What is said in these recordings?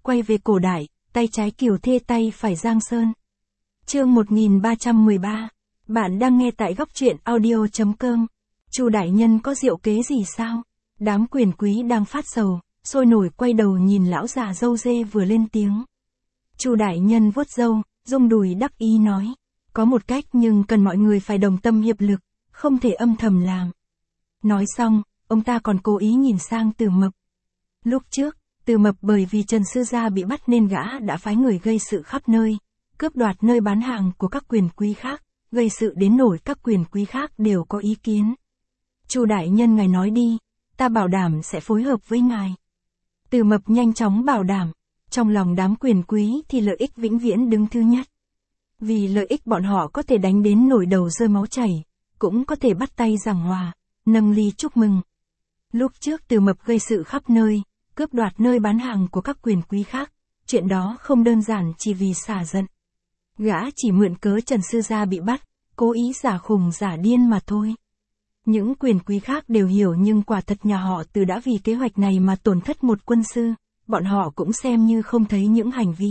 quay về cổ đại, tay trái Kiều Thê tay phải Giang Sơn. Chương 1313. Bạn đang nghe tại góc truyện audio.com. Chu đại nhân có diệu kế gì sao? Đám quyền quý đang phát sầu, sôi nổi quay đầu nhìn lão già râu dê vừa lên tiếng. Chu đại nhân vuốt râu, rung đùi đắc ý nói, có một cách nhưng cần mọi người phải đồng tâm hiệp lực, không thể âm thầm làm. Nói xong, ông ta còn cố ý nhìn sang Từ Mập. Lúc trước, Từ Mập bởi vì Trần Sư Gia bị bắt nên gã đã phái người gây sự khắp nơi, cướp đoạt nơi bán hàng của các quyền quý khác, gây sự đến nỗi các quyền quý khác đều có ý kiến. Chu đại nhân ngài nói đi, ta bảo đảm sẽ phối hợp với ngài. Từ Mập nhanh chóng bảo đảm, trong lòng đám quyền quý thì lợi ích vĩnh viễn đứng thứ nhất. Vì lợi ích bọn họ có thể đánh đến nổi đầu rơi máu chảy, cũng có thể bắt tay giảng hòa, nâng ly chúc mừng. Lúc trước Từ Mập gây sự khắp nơi, cướp đoạt nơi bán hàng của các quyền quý khác, chuyện đó không đơn giản chỉ vì xả giận. Gã chỉ mượn cớ Trần Sư Gia bị bắt, cố ý giả khùng giả điên mà thôi. Những quyền quý khác đều hiểu nhưng quả thật nhà họ Từ đã vì kế hoạch này mà tổn thất một quân sư, bọn họ cũng xem như không thấy những hành vi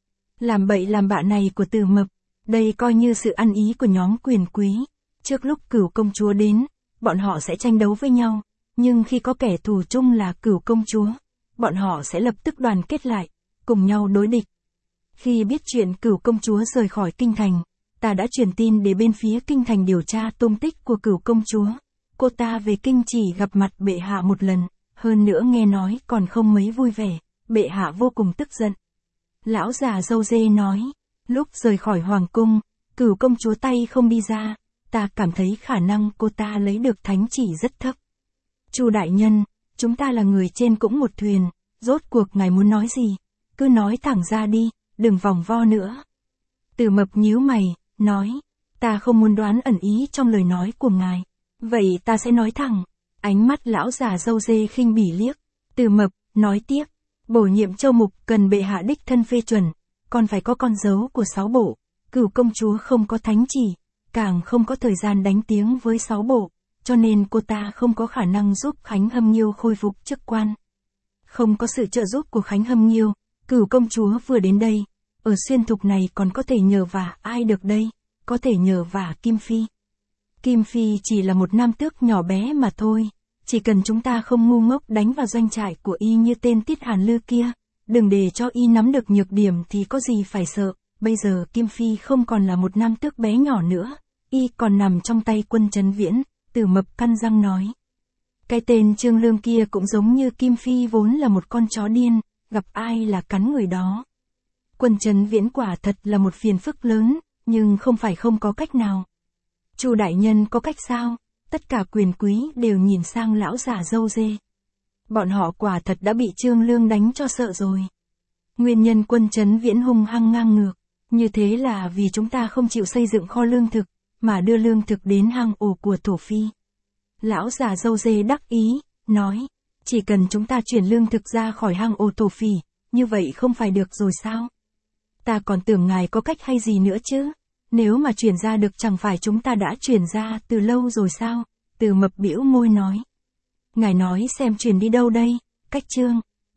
làm bậy làm bạ này của Từ Mập, đây coi như sự ăn ý của nhóm quyền quý. Trước lúc Cửu công chúa đến, bọn họ sẽ tranh đấu với nhau, nhưng khi có kẻ thù chung là Cửu công chúa, bọn họ sẽ lập tức đoàn kết lại, cùng nhau đối địch. Khi biết chuyện Cửu công chúa rời khỏi kinh thành, ta đã truyền tin để bên phía kinh thành điều tra tung tích của Cửu công chúa. Cô ta về kinh chỉ gặp mặt bệ hạ một lần, hơn nữa nghe nói còn không mấy vui vẻ, bệ hạ vô cùng tức giận. Lão già râu dê nói, lúc rời khỏi hoàng cung, Cửu công chúa tay không đi ra, ta cảm thấy khả năng cô ta lấy được thánh chỉ rất thấp. Chu đại nhân, chúng ta là người trên cũng một thuyền, rốt cuộc ngài muốn nói gì? Cứ nói thẳng ra đi, đừng vòng vo nữa. Từ Mập nhíu mày, nói, ta không muốn đoán ẩn ý trong lời nói của ngài. Vậy ta sẽ nói thẳng. Ánh mắt lão già râu dê khinh bỉ liếc. Từ Mập, nói tiếp, bổ nhiệm châu mục cần bệ hạ đích thân phê chuẩn, còn phải có con dấu của 6 bộ, Cửu công chúa không có thánh chỉ, càng không có thời gian đánh tiếng với 6 bộ, cho nên cô ta không có khả năng giúp Khánh Hâm Nghiêu khôi phục chức quan. Không có sự trợ giúp của Khánh Hâm Nghiêu, Cửu công chúa vừa đến đây, ở xuyên thục này còn có thể nhờ vả ai được đây, có thể nhờ vả Kim Phi. Kim Phi chỉ là một nam tước nhỏ bé mà thôi, chỉ cần chúng ta không ngu ngốc đánh vào doanh trại của y như tên Tiết Hàn Lư kia, đừng để cho y nắm được nhược điểm thì có gì phải sợ, bây giờ Kim Phi không còn là một nam tước bé nhỏ nữa, y còn nằm trong tay Quân Trấn Viễn. Từ Mập căn răng nói. Cái tên Trương Lương kia cũng giống như Kim Phi vốn là một con chó điên, gặp ai là cắn người đó. Quân Trấn Viễn quả thật là một phiền phức lớn, nhưng không phải không có cách nào. Chu đại nhân có cách sao? Tất cả quyền quý đều nhìn sang lão già râu dê. Bọn họ quả thật đã bị Trương Lương đánh cho sợ rồi. Nguyên nhân Quân Trấn Viễn hung hăng ngang ngược, như thế là vì chúng ta không chịu xây dựng kho lương thực, mà đưa lương thực đến hang ổ của Thổ Phi. Lão già râu dê đắc ý, nói, chỉ cần chúng ta chuyển lương thực ra khỏi hang ổ Thổ Phỉ, như vậy không phải được rồi sao? Ta còn tưởng ngài có cách hay gì nữa chứ, nếu mà chuyển ra được chẳng phải chúng ta đã chuyển ra từ lâu rồi sao? Từ Mập bĩu môi nói. Ngài nói xem chuyển đi đâu đây, cách Trương